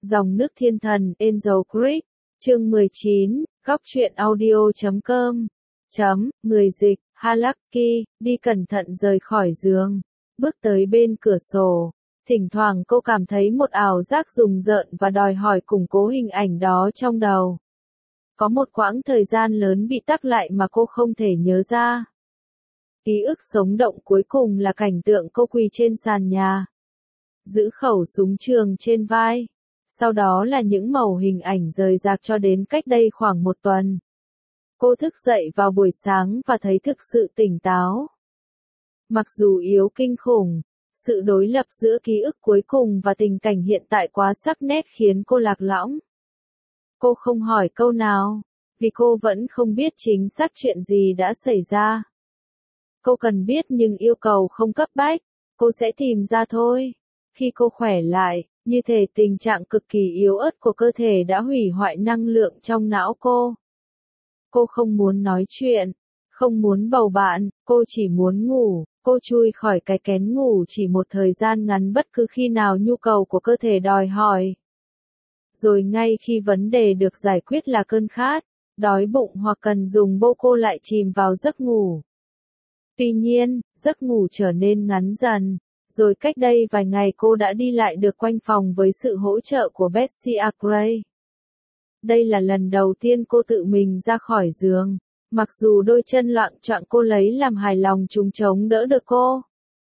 Dòng nước thiên thần, Angel Creek, chương 19, góc truyện audio.com. Người dịch, Halaki, đi cẩn thận rời khỏi giường, bước tới bên cửa sổ. Thỉnh thoảng cô cảm thấy một ảo giác rùng rợn và đòi hỏi củng cố hình ảnh đó trong đầu. Có một quãng thời gian lớn bị tắc lại mà cô không thể nhớ ra. Ký ức sống động cuối cùng là cảnh tượng cô quỳ trên sàn nhà, giữ khẩu súng trường trên vai. Sau đó là những mẩu hình ảnh rời rạc cho đến cách đây khoảng một tuần. Cô thức dậy vào buổi sáng và thấy thực sự tỉnh táo. Mặc dù yếu kinh khủng, sự đối lập giữa ký ức cuối cùng và tình cảnh hiện tại quá sắc nét khiến cô lạc lõng. Cô không hỏi câu nào, vì cô vẫn không biết chính xác chuyện gì đã xảy ra. Cô cần biết nhưng yêu cầu không cấp bách, cô sẽ tìm ra thôi. Khi cô khỏe lại, như thể tình trạng cực kỳ yếu ớt của cơ thể đã hủy hoại năng lượng trong não cô. Cô không muốn nói chuyện, không muốn bầu bạn, cô chỉ muốn ngủ. Cô chui khỏi cái kén ngủ chỉ một thời gian ngắn bất cứ khi nào nhu cầu của cơ thể đòi hỏi. Rồi ngay khi vấn đề được giải quyết là cơn khát, đói bụng hoặc cần dùng bô, cô lại chìm vào giấc ngủ. Tuy nhiên, giấc ngủ trở nên ngắn dần. Rồi cách đây vài ngày cô đã đi lại được quanh phòng với sự hỗ trợ của Betsy Gray. Đây là lần đầu tiên cô tự mình ra khỏi giường. Mặc dù đôi chân loạng choạng, cô lấy làm hài lòng chúng chống đỡ được cô.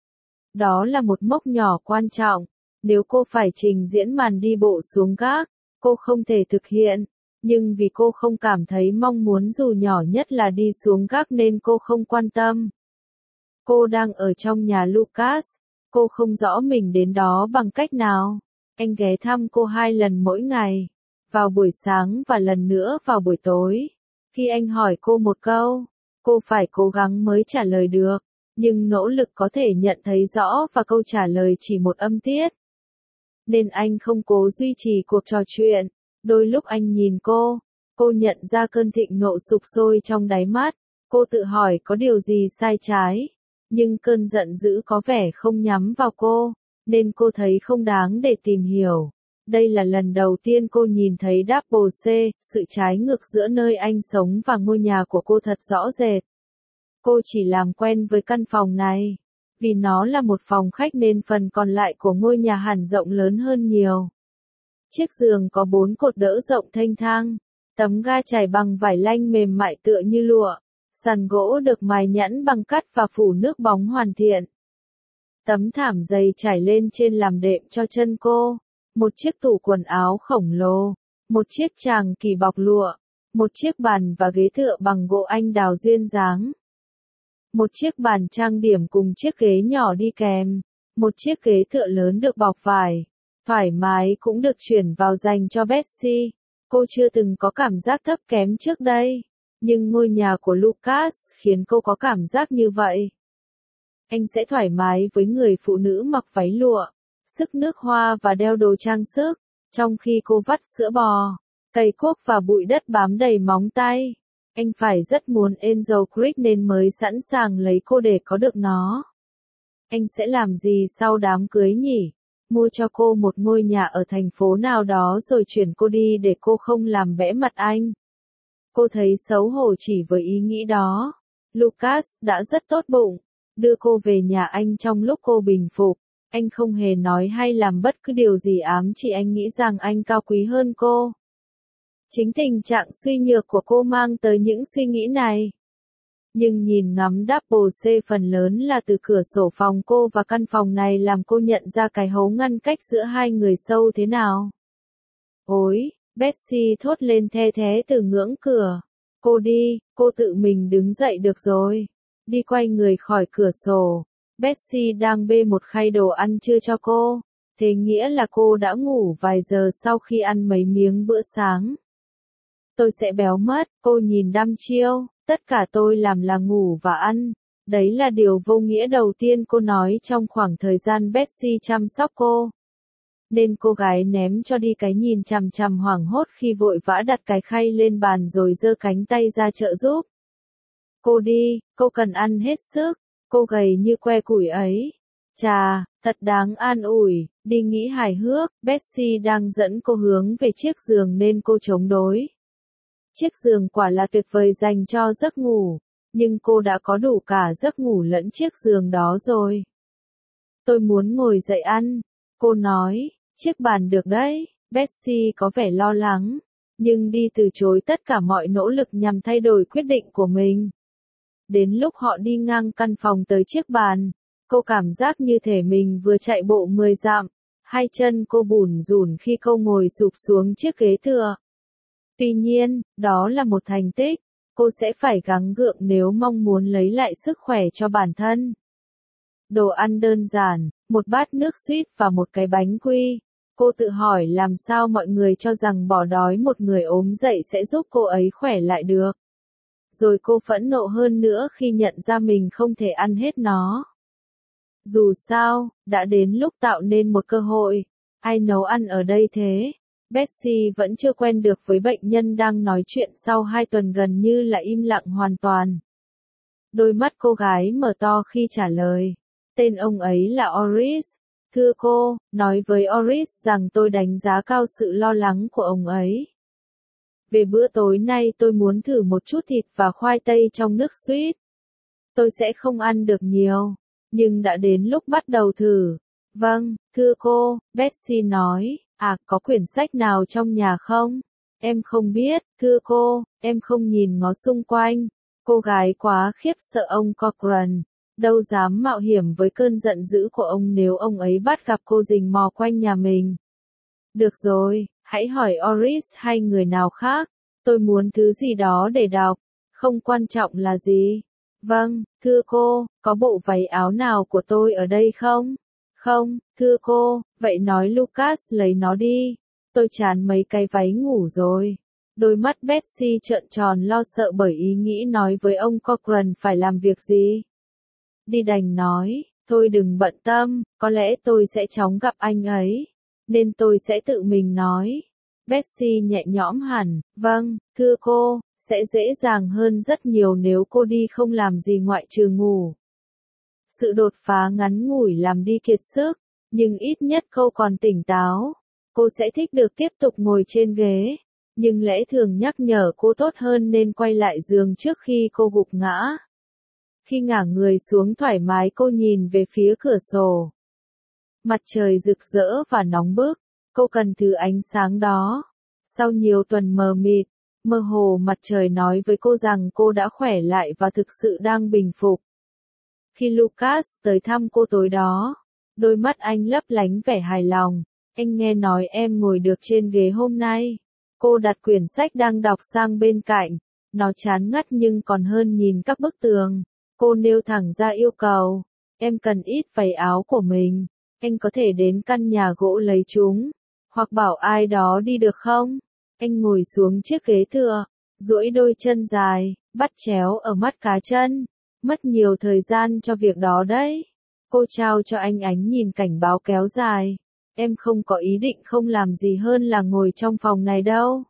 Đó là một mốc nhỏ quan trọng. Nếu cô phải trình diễn màn đi bộ xuống gác, cô không thể thực hiện. Nhưng vì cô không cảm thấy mong muốn dù nhỏ nhất là đi xuống gác nên cô không quan tâm. Cô đang ở trong nhà Lucas. Cô không rõ mình đến đó bằng cách nào. Anh ghé thăm cô 2 lần mỗi ngày. Vào buổi sáng và lần nữa vào buổi tối. Khi anh hỏi cô một câu, cô phải cố gắng mới trả lời được. Nhưng nỗ lực có thể nhận thấy rõ và câu trả lời chỉ một âm tiết. Nên anh không cố duy trì cuộc trò chuyện. Đôi lúc anh nhìn cô nhận ra cơn thịnh nộ sục sôi trong đáy mắt. Cô tự hỏi có điều gì sai trái. Nhưng cơn giận dữ có vẻ không nhắm vào cô, nên cô thấy không đáng để tìm hiểu. Đây là lần đầu tiên cô nhìn thấy Double C, sự trái ngược giữa nơi anh sống và ngôi nhà của cô thật rõ rệt. Cô chỉ làm quen với căn phòng này. Vì nó là một phòng khách nên phần còn lại của ngôi nhà hẳn rộng lớn hơn nhiều. Chiếc giường có 4 cột đỡ rộng thênh thang, tấm ga trải bằng vải lanh mềm mại tựa như lụa. Sàn gỗ được mài nhẵn bằng cắt và phủ nước bóng hoàn thiện. Tấm thảm dày trải lên trên làm đệm cho chân cô. Một chiếc tủ quần áo khổng lồ. Một chiếc tràng kỳ bọc lụa. Một chiếc bàn và ghế tựa bằng gỗ anh đào duyên dáng. Một chiếc bàn trang điểm cùng chiếc ghế nhỏ đi kèm. Một chiếc ghế tựa lớn được bọc vải. Thoải mái cũng được chuyển vào dành cho Betsy. Cô chưa từng có cảm giác thấp kém trước đây. Nhưng ngôi nhà của Lucas khiến cô có cảm giác như vậy. Anh sẽ thoải mái với người phụ nữ mặc váy lụa, sức nước hoa và đeo đồ trang sức, trong khi cô vắt sữa bò, cây cuốc và bụi đất bám đầy móng tay. Anh phải rất muốn Angel Creek nên mới sẵn sàng lấy cô để có được nó. Anh sẽ làm gì sau đám cưới nhỉ? Mua cho cô một ngôi nhà ở thành phố nào đó rồi chuyển cô đi để cô không làm bẽ mặt anh. Cô thấy xấu hổ chỉ với ý nghĩ đó. Lucas đã rất tốt bụng, đưa cô về nhà anh trong lúc cô bình phục. Anh không hề nói hay làm bất cứ điều gì ám chỉ anh nghĩ rằng anh cao quý hơn cô. Chính tình trạng suy nhược của cô mang tới những suy nghĩ này. Nhưng nhìn ngắm Double C phần lớn là từ cửa sổ phòng cô và căn phòng này làm cô nhận ra cái hố ngăn cách giữa hai người sâu thế nào. Ôi! Betsy thốt lên the thé từ ngưỡng cửa. Cô đi, cô tự mình đứng dậy được rồi. Đi quay người khỏi cửa sổ. Betsy đang bê một khay đồ ăn trưa cho cô. Thế nghĩa là cô đã ngủ vài giờ sau khi ăn mấy miếng bữa sáng. Tôi sẽ béo mất, cô nhìn đăm chiêu. Tất cả tôi làm là ngủ và ăn. Đấy là điều vô nghĩa đầu tiên cô nói trong khoảng thời gian Betsy chăm sóc cô. Nên cô gái ném cho đi cái nhìn chằm chằm hoảng hốt khi vội vã đặt cái khay lên bàn rồi giơ cánh tay ra trợ giúp. Cô đi, cô cần ăn hết sức, cô gầy như que củi ấy. Chà, Thật đáng an ủi, đi nghĩ hài hước, Betsy đang dẫn cô hướng về chiếc giường nên cô chống đối. Chiếc giường quả là tuyệt vời dành cho giấc ngủ, nhưng cô đã có đủ cả giấc ngủ lẫn chiếc giường đó rồi. Tôi muốn ngồi dậy ăn, cô nói, chiếc bàn được đấy, Betsy có vẻ lo lắng, nhưng đi từ chối tất cả mọi nỗ lực nhằm thay đổi quyết định của mình. Đến lúc họ đi ngang căn phòng tới chiếc bàn, cô cảm giác như thể mình vừa chạy bộ 10 dặm, hai chân cô bủn rủn khi cô ngồi sụp xuống chiếc ghế tựa. Tuy nhiên, đó là một thành tích, cô sẽ phải gắng gượng nếu mong muốn lấy lại sức khỏe cho bản thân. Đồ ăn đơn giản, một bát nước suýt và một cái bánh quy. Cô tự hỏi làm sao mọi người cho rằng bỏ đói một người ốm dậy sẽ giúp cô ấy khỏe lại được. Rồi cô phẫn nộ hơn nữa khi nhận ra mình không thể ăn hết nó. Dù sao, đã đến lúc tạo nên một cơ hội. Ai nấu ăn ở đây thế? Betsy vẫn chưa quen được với bệnh nhân đang nói chuyện sau 2 tuần gần như là im lặng hoàn toàn. Đôi mắt cô gái mở to khi trả lời. Tên ông ấy là Oris. Thưa cô, nói với Oris rằng tôi đánh giá cao sự lo lắng của ông ấy. Về bữa tối nay tôi muốn thử một chút thịt và khoai tây trong nước suýt. Tôi sẽ không ăn được nhiều, nhưng đã đến lúc bắt đầu thử. Vâng, thưa cô, Betsy nói, có quyển sách nào trong nhà không? Em không biết, thưa cô, em không nhìn ngó xung quanh. Cô gái quá khiếp sợ ông Cochran, đâu dám mạo hiểm với cơn giận dữ của ông nếu ông ấy bắt gặp cô rình mò quanh nhà mình. Được rồi, hãy hỏi Oris hay người nào khác, tôi muốn thứ gì đó để đọc, không quan trọng là gì. Vâng, thưa cô, có bộ váy áo nào của tôi ở đây không? Không, thưa cô, vậy nói Lucas lấy nó đi. Tôi chán mấy cái váy ngủ rồi. Đôi mắt Betsy trợn tròn lo sợ bởi ý nghĩ nói với ông Cochran phải làm việc gì. Đi đành nói, thôi đừng bận tâm, có lẽ tôi sẽ chóng gặp anh ấy, nên tôi sẽ tự mình nói. Betsy nhẹ nhõm hẳn, vâng, thưa cô, sẽ dễ dàng hơn rất nhiều nếu cô đi không làm gì ngoại trừ ngủ. Sự đột phá ngắn ngủi làm đi kiệt sức, nhưng ít nhất cô còn tỉnh táo. Cô sẽ thích được tiếp tục ngồi trên ghế, nhưng lẽ thường nhắc nhở cô tốt hơn nên quay lại giường trước khi cô gục ngã. Khi ngả người xuống thoải mái cô nhìn về phía cửa sổ. Mặt trời rực rỡ và nóng bức, cô cần thứ ánh sáng đó. Sau nhiều tuần mờ mịt, mơ hồ mặt trời nói với cô rằng cô đã khỏe lại và thực sự đang bình phục. Khi Lucas tới thăm cô tối đó, đôi mắt anh lấp lánh vẻ hài lòng. Anh nghe nói em ngồi được trên ghế hôm nay. Cô đặt quyển sách đang đọc sang bên cạnh. Nó chán ngắt nhưng còn hơn nhìn các bức tường. Cô nêu thẳng ra yêu cầu. Em cần ít váy áo của mình. Anh có thể đến căn nhà gỗ lấy chúng. Hoặc bảo ai đó đi được không? Anh ngồi xuống chiếc ghế tựa, duỗi đôi chân dài, bắt chéo ở mắt cá chân. Mất nhiều thời gian cho việc đó đấy. Cô trao cho anh ánh nhìn cảnh báo kéo dài. Em không có ý định không làm gì hơn là ngồi trong phòng này đâu.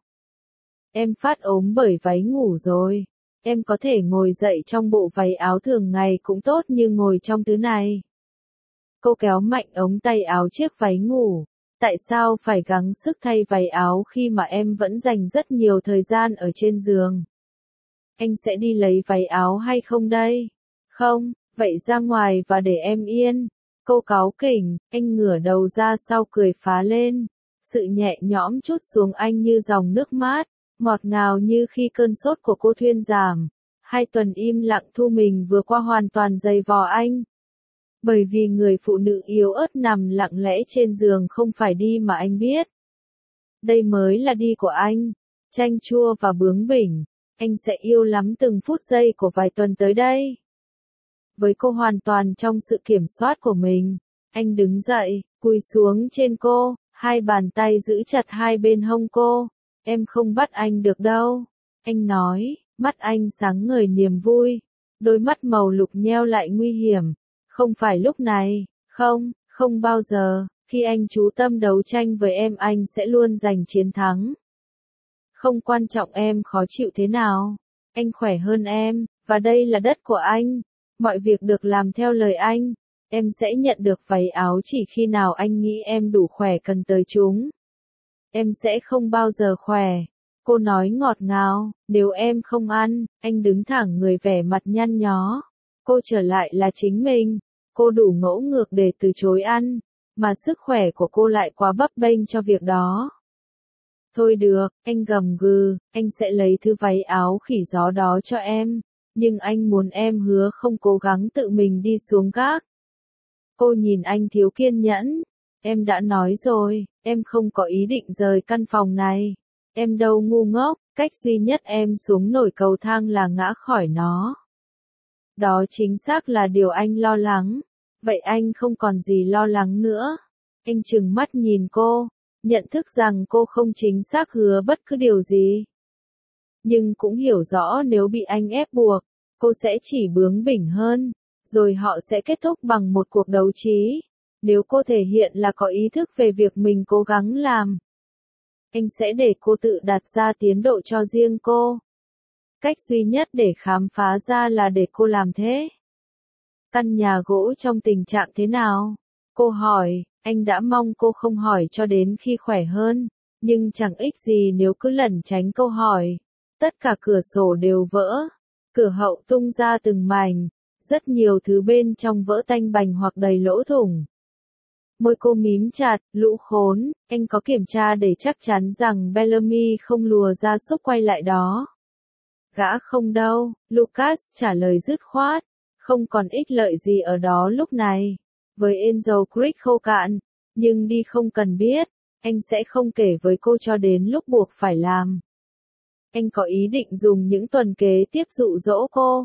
Em phát ốm bởi váy ngủ rồi. Em có thể ngồi dậy trong bộ váy áo thường ngày cũng tốt như ngồi trong thứ này. Cô kéo mạnh ống tay áo chiếc váy ngủ. Tại sao phải gắng sức thay váy áo khi mà em vẫn dành rất nhiều thời gian ở trên giường? Anh sẽ đi lấy váy áo hay không đây? Không, vậy ra ngoài và để em yên. Cô cáu kỉnh, anh ngửa đầu ra sau cười phá lên. Sự nhẹ nhõm trút xuống anh như dòng nước mát, ngọt ngào như khi cơn sốt của cô thuyên giảm. 2 tuần im lặng thu mình vừa qua hoàn toàn dày vò anh. Bởi vì người phụ nữ yếu ớt nằm lặng lẽ trên giường không phải đi mà anh biết. Đây mới là đi của anh. Chanh chua và bướng bỉnh. Anh sẽ yêu lắm từng phút giây của vài tuần tới đây. Với cô hoàn toàn trong sự kiểm soát của mình, anh đứng dậy, cúi xuống trên cô, 2 bàn tay giữ chặt hai bên hông cô. Em không bắt anh được đâu. Anh nói, mắt anh sáng ngời niềm vui. Đôi mắt màu lục nheo lại nguy hiểm. Không phải lúc này, không, không bao giờ, khi anh chú tâm đấu tranh với em anh sẽ luôn giành chiến thắng. Không quan trọng em khó chịu thế nào, anh khỏe hơn em, và đây là đất của anh. Mọi việc được làm theo lời anh. Em sẽ nhận được váy áo chỉ khi nào anh nghĩ em đủ khỏe cần tới chúng. Em sẽ không bao giờ khỏe. Cô nói ngọt ngào, nếu em không ăn, anh đứng thẳng người vẻ mặt nhăn nhó. Cô trở lại là chính mình. Cô đủ ngỗ ngược để từ chối ăn, mà sức khỏe của cô lại quá bấp bênh cho việc đó. Thôi được, anh gầm gừ, anh sẽ lấy thứ váy áo khỉ gió đó cho em, nhưng anh muốn em hứa không cố gắng tự mình đi xuống gác. Cô nhìn anh thiếu kiên nhẫn. Em đã nói rồi, em không có ý định rời căn phòng này. Em đâu ngu ngốc, cách duy nhất em xuống nổi cầu thang là ngã khỏi nó. Đó chính xác là điều anh lo lắng. Vậy anh không còn gì lo lắng nữa. Anh trừng mắt nhìn cô, nhận thức rằng cô không chính xác hứa bất cứ điều gì. Nhưng cũng hiểu rõ nếu bị anh ép buộc, cô sẽ chỉ bướng bỉnh hơn, rồi họ sẽ kết thúc bằng một cuộc đấu trí. Nếu cô thể hiện là có ý thức về việc mình cố gắng làm, anh sẽ để cô tự đặt ra tiến độ cho riêng cô. Cách duy nhất để khám phá ra là để cô làm thế. Căn nhà gỗ trong tình trạng thế nào? Cô hỏi, anh đã mong cô không hỏi cho đến khi khỏe hơn, nhưng chẳng ích gì nếu cứ lẩn tránh câu hỏi. Tất cả cửa sổ đều vỡ, cửa hậu tung ra từng mảnh, rất nhiều thứ bên trong vỡ tanh bành hoặc đầy lỗ thủng. Môi cô mím chặt, lũ khốn, anh có kiểm tra để chắc chắn rằng Bellamy không lùa gia súc quay lại đó. Gã không đâu, Lucas trả lời dứt khoát, không còn ích lợi gì ở đó lúc này. Với Angel Creek khô cạn, nhưng đi không cần biết, anh sẽ không kể với cô cho đến lúc buộc phải làm. Anh có ý định dùng những tuần kế tiếp dụ dỗ cô.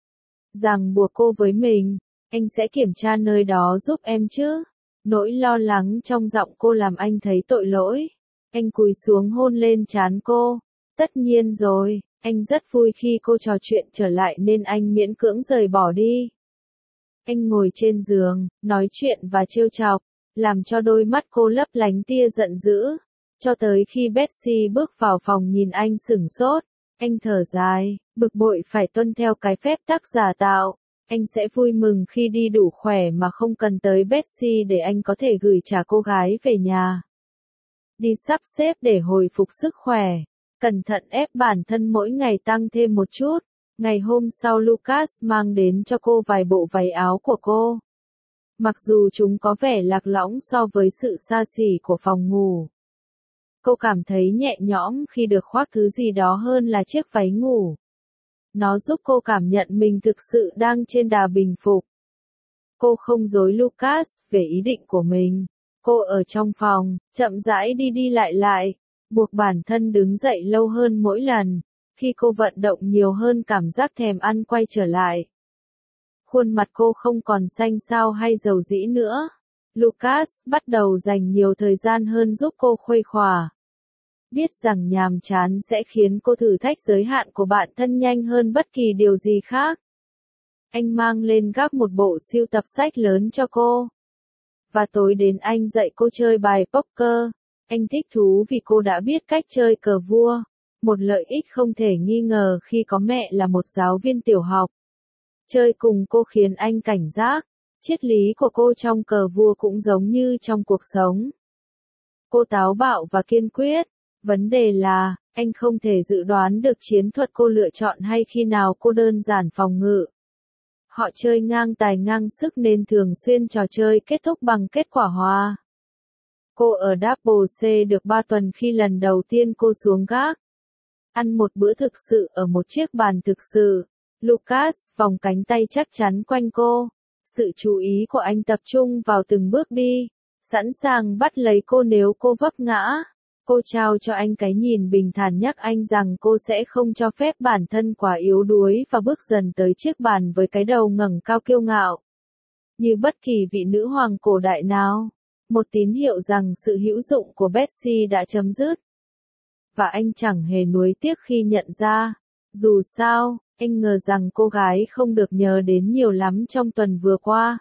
Rằng buộc cô với mình, anh sẽ kiểm tra nơi đó giúp em chứ. Nỗi lo lắng trong giọng cô làm anh thấy tội lỗi. Anh cúi xuống hôn lên trán cô. Tất nhiên rồi, anh rất vui khi cô trò chuyện trở lại nên anh miễn cưỡng rời bỏ đi. Anh ngồi trên giường, nói chuyện và trêu chọc, làm cho đôi mắt cô lấp lánh tia giận dữ. Cho tới khi Betsy bước vào phòng nhìn anh sửng sốt, anh thở dài, bực bội phải tuân theo cái phép tắc giả tạo. Anh sẽ vui mừng khi đi đủ khỏe mà không cần tới Betsy để anh có thể gửi trả cô gái về nhà. Đi sắp xếp để hồi phục sức khỏe. Cẩn thận ép bản thân mỗi ngày tăng thêm một chút. Ngày hôm sau Lucas mang đến cho cô vài bộ váy áo của cô. Mặc dù chúng có vẻ lạc lõng so với sự xa xỉ của phòng ngủ. Cô cảm thấy nhẹ nhõm khi được khoác thứ gì đó hơn là chiếc váy ngủ. Nó giúp cô cảm nhận mình thực sự đang trên đà bình phục. Cô không dối Lucas về ý định của mình. Cô ở trong phòng, chậm rãi đi đi lại, buộc bản thân đứng dậy lâu hơn mỗi lần. Khi cô vận động nhiều hơn cảm giác thèm ăn quay trở lại. Khuôn mặt cô không còn xanh xao hay dầu dĩ nữa. Lucas bắt đầu dành nhiều thời gian hơn giúp cô khuây khỏa. Biết rằng nhàm chán sẽ khiến cô thử thách giới hạn của bản thân nhanh hơn bất kỳ điều gì khác. Anh mang lên gác một bộ sưu tập sách lớn cho cô. Và tối đến anh dạy cô chơi bài poker. Anh thích thú vì cô đã biết cách chơi cờ vua. Một lợi ích không thể nghi ngờ khi có mẹ là một giáo viên tiểu học. Chơi cùng cô khiến anh cảnh giác. Triết lý của cô trong cờ vua cũng giống như trong cuộc sống. Cô táo bạo và kiên quyết. Vấn đề là, anh không thể dự đoán được chiến thuật cô lựa chọn hay khi nào cô đơn giản phòng ngự. Họ chơi ngang tài ngang sức nên thường xuyên trò chơi kết thúc bằng kết quả hòa. Cô ở Double C được 3 tuần khi lần đầu tiên cô xuống gác. Ăn một bữa thực sự ở một chiếc bàn thực sự. Lucas vòng cánh tay chắc chắn quanh cô. Sự chú ý của anh tập trung vào từng bước đi. Sẵn sàng bắt lấy cô nếu cô vấp ngã. Cô trao cho anh cái nhìn bình thản nhắc anh rằng cô sẽ không cho phép bản thân quá yếu đuối và bước dần tới chiếc bàn với cái đầu ngẩng cao kiêu ngạo. Như bất kỳ vị nữ hoàng cổ đại nào. Một tín hiệu rằng sự hữu dụng của Betsy đã chấm dứt. Và anh chẳng hề nuối tiếc khi nhận ra. Dù sao, anh ngờ rằng cô gái không được nhớ đến nhiều lắm trong tuần vừa qua.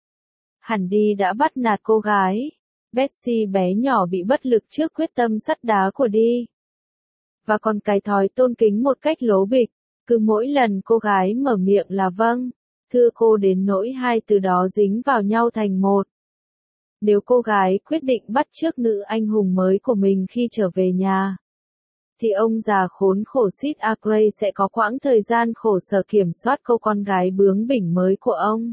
Hẳn đi đã bắt nạt cô gái. Betsy bé nhỏ bị bất lực trước quyết tâm sắt đá của đi. Và còn cái thói tôn kính một cách lố bịch, cứ mỗi lần cô gái mở miệng là vâng, thưa cô đến nỗi hai từ đó dính vào nhau thành một. Nếu cô gái quyết định bắt chước nữ anh hùng mới của mình khi trở về nhà, thì ông già khốn khổ Sid Ackley sẽ có quãng thời gian khổ sở kiểm soát cô con gái bướng bỉnh mới của ông.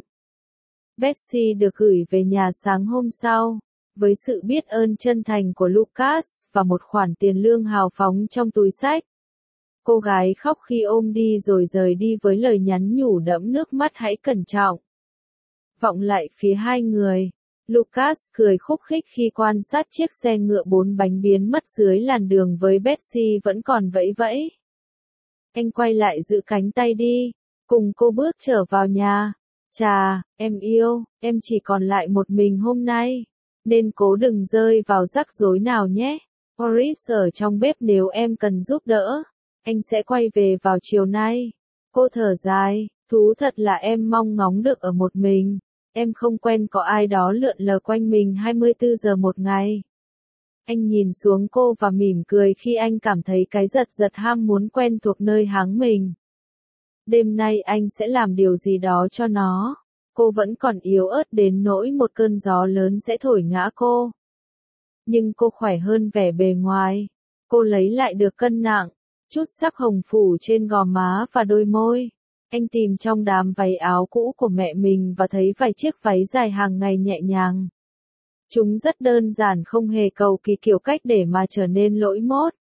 Betsy được gửi về nhà sáng hôm sau, với sự biết ơn chân thành của Lucas, và một khoản tiền lương hào phóng trong túi xách. Cô gái khóc khi ôm đi rồi rời đi với lời nhắn nhủ đẫm nước mắt hãy cẩn trọng. Vọng lại phía hai người, Lucas cười khúc khích khi quan sát chiếc xe ngựa 4 bánh biến mất dưới làn đường với Betsy vẫn còn vẫy vẫy. Anh quay lại giữ cánh tay đi, cùng cô bước trở vào nhà. Chà, em yêu, em chỉ còn lại một mình hôm nay, nên cố đừng rơi vào rắc rối nào nhé. Boris ở trong bếp nếu em cần giúp đỡ. Anh sẽ quay về vào chiều nay. Cô thở dài, thú thật là em mong ngóng được ở một mình. Em không quen có ai đó lượn lờ quanh mình 24 giờ một ngày. Anh nhìn xuống cô và mỉm cười khi anh cảm thấy cái giật giật ham muốn quen thuộc nơi háng mình. Đêm nay anh sẽ làm điều gì đó cho nó. Cô vẫn còn yếu ớt đến nỗi một cơn gió lớn sẽ thổi ngã cô. Nhưng cô khỏe hơn vẻ bề ngoài. Cô lấy lại được cân nặng, chút sắc hồng phủ trên gò má và đôi môi. Anh tìm trong đám váy áo cũ của mẹ mình và thấy vài chiếc váy dài hàng ngày nhẹ nhàng. Chúng rất đơn giản không hề cầu kỳ kiểu cách để mà trở nên lỗi mốt.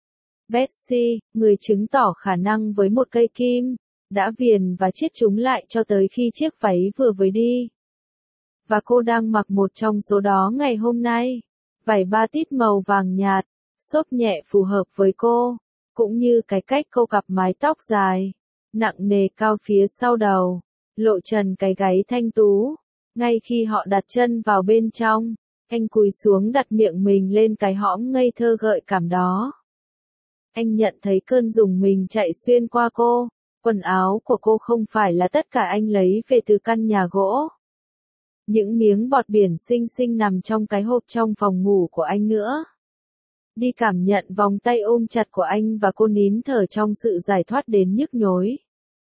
Betsy, người chứng tỏ khả năng với một cây kim, đã viền và chiết chúng lại cho tới khi chiếc váy vừa với đi. Và cô đang mặc một trong số đó ngày hôm nay. Vải ba tít màu vàng nhạt, xốp nhẹ phù hợp với cô, cũng như cái cách cô cặp mái tóc dài, nặng nề cao phía sau đầu, lộ trần cái gáy thanh tú. Ngay khi họ đặt chân vào bên trong, anh cúi xuống đặt miệng mình lên cái hõm ngây thơ gợi cảm đó. Anh nhận thấy cơn rùng mình chạy xuyên qua cô. Quần áo của cô không phải là tất cả anh lấy về từ căn nhà gỗ. Những miếng bọt biển xinh xinh nằm trong cái hộp trong phòng ngủ của anh nữa. Đi cảm nhận vòng tay ôm chặt của anh và cô nín thở trong sự giải thoát đến nhức nhối.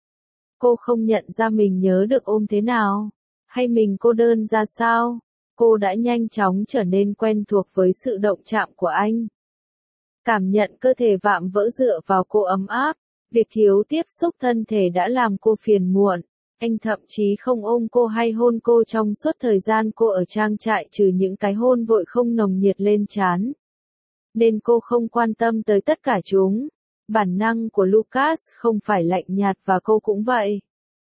Cô không nhận ra mình nhớ được ôm thế nào, hay mình cô đơn ra sao. Cô đã nhanh chóng trở nên quen thuộc với sự động chạm của anh. Cảm nhận cơ thể vạm vỡ dựa vào cô ấm áp. Việc thiếu tiếp xúc thân thể đã làm cô phiền muộn. Anh thậm chí không ôm cô hay hôn cô trong suốt thời gian cô ở trang trại trừ những cái hôn vội không nồng nhiệt lên trán. Nên cô không quan tâm tới tất cả chúng. Bản năng của Lucas không phải lạnh nhạt và cô cũng vậy.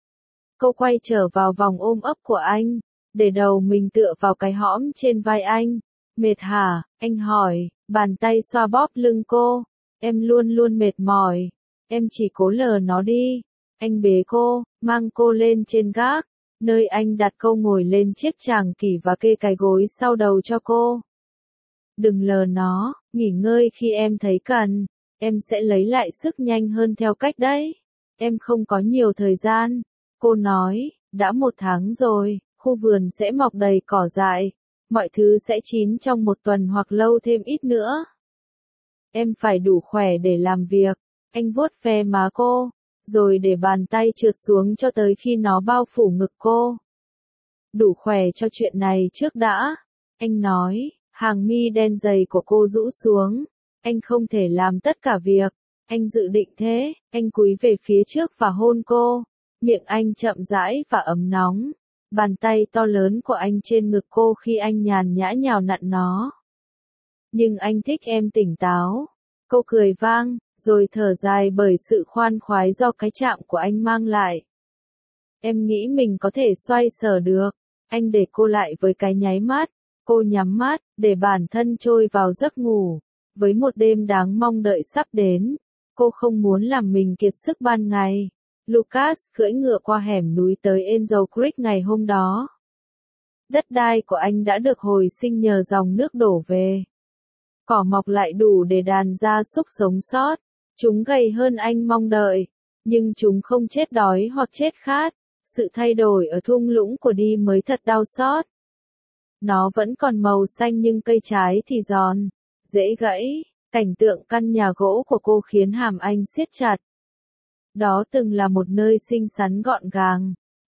Cô quay trở vào vòng ôm ấp của anh, để đầu mình tựa vào cái hõm trên vai anh. Mệt hả? Anh hỏi, bàn tay xoa bóp lưng cô. Em luôn luôn mệt mỏi. Em chỉ cố lờ nó đi. Anh bế cô, mang cô lên trên gác, nơi anh đặt cô ngồi lên chiếc tràng kỷ và kê cái gối sau đầu cho cô. Đừng lờ nó, nghỉ ngơi khi em thấy cần, em sẽ lấy lại sức nhanh hơn theo cách đấy. Em không có nhiều thời gian, cô nói, đã 1 tháng rồi, khu vườn sẽ mọc đầy cỏ dại, mọi thứ sẽ chín trong 1 tuần hoặc lâu thêm ít nữa. Em phải đủ khỏe để làm việc. Anh vuốt ve má cô, rồi để bàn tay trượt xuống cho tới khi nó bao phủ ngực cô. Đủ khỏe cho chuyện này trước đã, anh nói, hàng mi đen dày của cô rũ xuống. Anh không thể làm tất cả việc, anh dự định thế, anh cúi về phía trước và hôn cô. Miệng anh chậm rãi và ấm nóng. Bàn tay to lớn của anh trên ngực cô khi anh nhàn nhã nhào nặn nó. Nhưng anh thích em tỉnh táo. Cô cười vang, rồi thở dài bởi sự khoan khoái do cái chạm của anh mang lại. Em nghĩ mình có thể xoay sở được. Anh để cô lại với cái nháy mắt. Cô nhắm mắt, để bản thân trôi vào giấc ngủ. Với một đêm đáng mong đợi sắp đến, cô không muốn làm mình kiệt sức ban ngày. Lucas cưỡi ngựa qua hẻm núi tới Angel Creek ngày hôm đó. Đất đai của anh đã được hồi sinh nhờ dòng nước đổ về. Cỏ mọc lại đủ để đàn gia súc sống sót. Chúng gầy hơn anh mong đợi, nhưng chúng không chết đói hoặc chết khát. Sự thay đổi ở thung lũng của đi mới thật đau xót. Nó vẫn còn màu xanh nhưng cây trái thì giòn, dễ gãy. Cảnh tượng căn nhà gỗ của cô khiến hàm anh siết chặt. Đó từng là một nơi xinh xắn gọn gàng,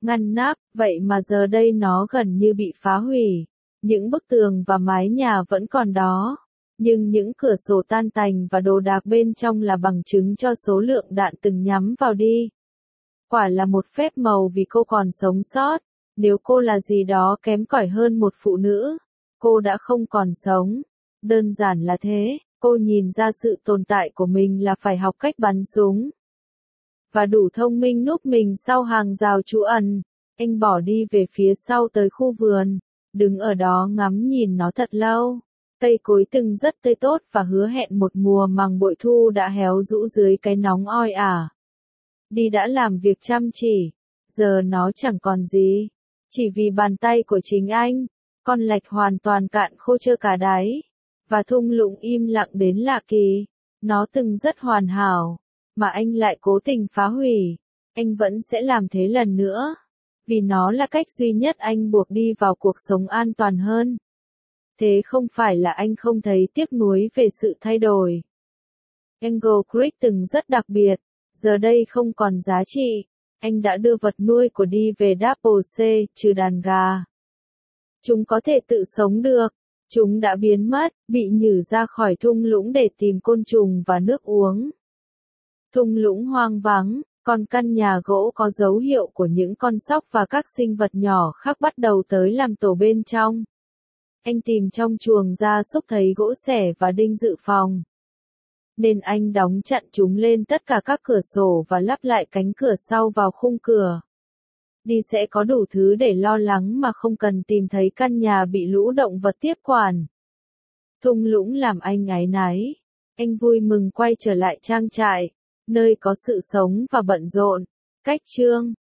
ngăn nắp, vậy mà giờ đây nó gần như bị phá hủy. Những bức tường và mái nhà vẫn còn đó, nhưng những cửa sổ tan tành và đồ đạc bên trong là bằng chứng cho số lượng đạn từng nhắm vào đi. Quả là một phép màu vì cô còn sống sót. Nếu cô là gì đó kém cỏi hơn một phụ nữ, cô đã không còn sống. Đơn giản là thế, cô nhìn ra sự tồn tại của mình là phải học cách bắn súng. Và đủ thông minh núp mình sau hàng rào trú ẩn. Anh bỏ đi về phía sau tới khu vườn, đứng ở đó ngắm nhìn nó thật lâu. Cây cối từng rất tươi tốt và hứa hẹn một mùa màng bội thu đã héo rũ dưới cái nóng oi ả. Đi đã làm việc chăm chỉ, giờ nó chẳng còn gì. Chỉ vì bàn tay của chính anh, con lạch hoàn toàn cạn khô trơ cả đáy. Và thung lũng im lặng đến lạ kỳ. Nó từng rất hoàn hảo, mà anh lại cố tình phá hủy. Anh vẫn sẽ làm thế lần nữa. Vì nó là cách duy nhất anh buộc đi vào cuộc sống an toàn hơn. Thế không phải là anh không thấy tiếc nuối về sự thay đổi. Eagle Creek từng rất đặc biệt, giờ đây không còn giá trị. Anh đã đưa vật nuôi của đi về Double C, trừ đàn gà. Chúng có thể tự sống được. Chúng đã biến mất, bị nhử ra khỏi thung lũng để tìm côn trùng và nước uống. Thung lũng hoang vắng, còn căn nhà gỗ có dấu hiệu của những con sóc và các sinh vật nhỏ khác bắt đầu tới làm tổ bên trong. Anh tìm trong chuồng gia súc thấy gỗ xẻ và đinh dự phòng. Nên anh đóng chặn chúng lên tất cả các cửa sổ và lắp lại cánh cửa sau vào khung cửa. Đi sẽ có đủ thứ để lo lắng mà không cần tìm thấy căn nhà bị lũ động vật tiếp quản. Thung lũng làm anh áy náy. Anh vui mừng quay trở lại trang trại, nơi có sự sống và bận rộn. Cách chương